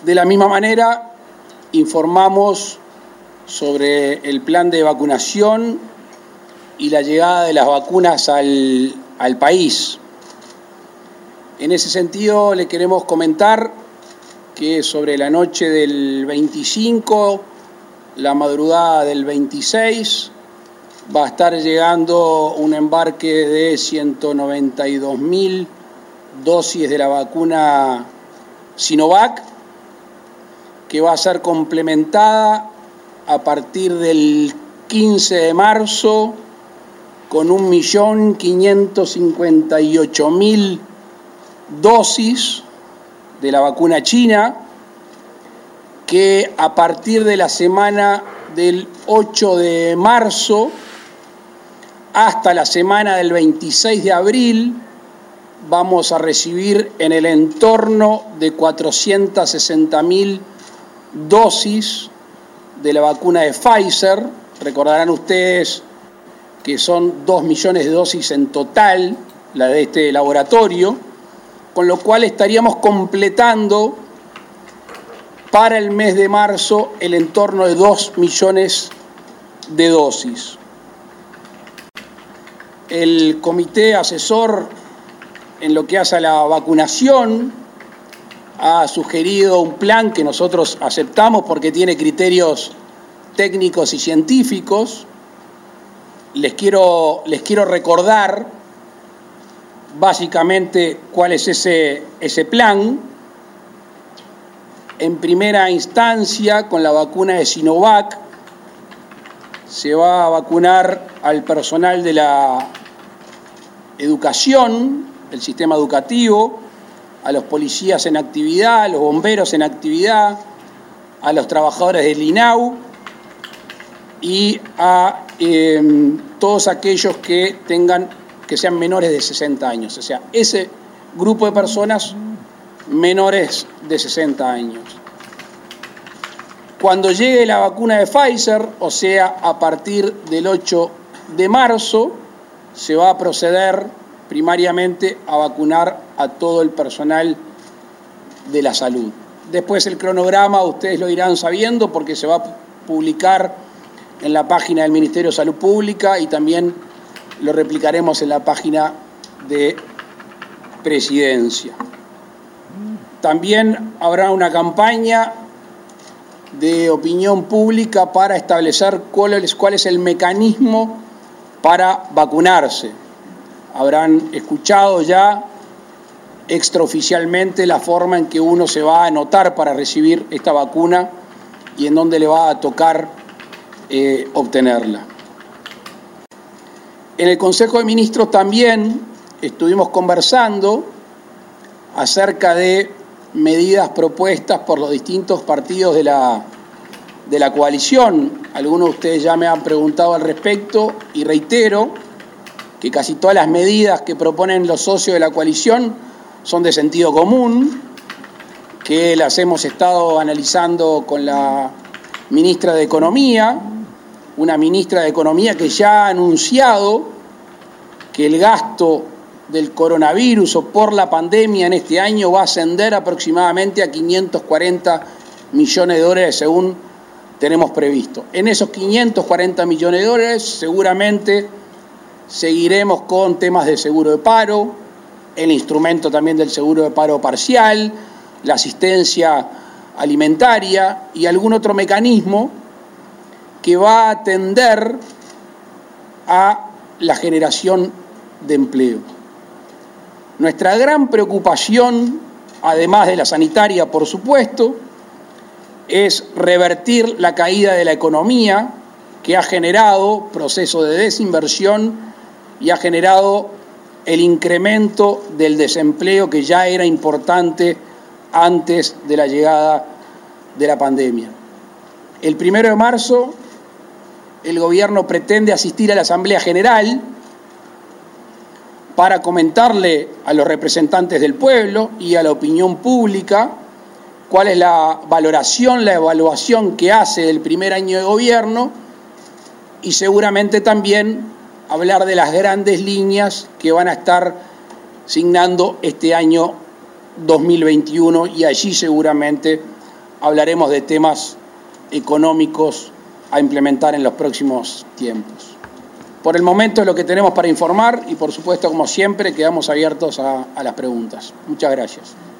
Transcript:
De la misma manera, informamos sobre el plan de vacunación y la llegada de las vacunas al país. En ese sentido, le queremos comentar que sobre la noche del 25, la madrugada del 26, va a estar llegando un embarque de 192.000 dosis de la vacuna Sinovac, que va a ser complementada a partir del 15 de marzo con 1.558.000 dosis de la vacuna china, que a partir de la semana del 8 de marzo hasta la semana del 26 de abril vamos a recibir en el entorno de 460.000 dosis de la vacuna de Pfizer. Recordarán ustedes que son 2 millones de dosis en total, la de este laboratorio, con lo cual estaríamos completando para el mes de marzo el entorno de 2 millones de dosis. El comité asesor en lo que hace a la vacunación ha sugerido un plan que nosotros aceptamos porque tiene criterios técnicos y científicos. Les quiero recordar básicamente cuál es ese plan. En primera instancia, con la vacuna de Sinovac, se va a vacunar al personal de la educación, del sistema educativo, a los policías en actividad, a los bomberos en actividad, a los trabajadores del INAU y a todos aquellos que sean menores de 60 años. O sea, ese grupo de personas menores de 60 años. Cuando llegue la vacuna de Pfizer, o sea, a partir del 8 de marzo, se va a proceder primariamente a vacunar a todo el personal de la salud. Después el cronograma ustedes lo irán sabiendo porque se va a publicar en la página del Ministerio de Salud Pública y también lo replicaremos en la página de Presidencia. También habrá una campaña de opinión pública para establecer cuál es el mecanismo para vacunarse. Habrán escuchado ya extraoficialmente la forma en que uno se va a anotar para recibir esta vacuna y en dónde le va a tocar obtenerla. En el Consejo de Ministros también estuvimos conversando acerca de medidas propuestas por los distintos partidos de la coalición. Algunos de ustedes ya me han preguntado al respecto y reitero que casi todas las medidas que proponen los socios de la coalición son de sentido común, que las hemos estado analizando con la ministra de Economía, una ministra de Economía que ya ha anunciado que el gasto del coronavirus o por la pandemia en este año va a ascender aproximadamente a 540 millones de dólares según tenemos previsto. En esos 540 millones de dólares seguramente seguiremos con temas de seguro de paro, el instrumento también del seguro de paro parcial, la asistencia alimentaria y algún otro mecanismo que va a atender a la generación de empleo. Nuestra gran preocupación, además de la sanitaria, por supuesto, es revertir la caída de la economía que ha generado proceso de desinversión y ha generado el incremento del desempleo que ya era importante antes de la llegada de la pandemia. El 1 de marzo, el gobierno pretende asistir a la Asamblea General para comentarle a los representantes del pueblo y a la opinión pública cuál es la valoración, la evaluación que hace del primer año de gobierno y seguramente también hablar de las grandes líneas que van a estar signando este año 2021 y allí seguramente hablaremos de temas económicos a implementar en los próximos tiempos. Por el momento es lo que tenemos para informar y, por supuesto, como siempre, quedamos abiertos a las preguntas. Muchas gracias.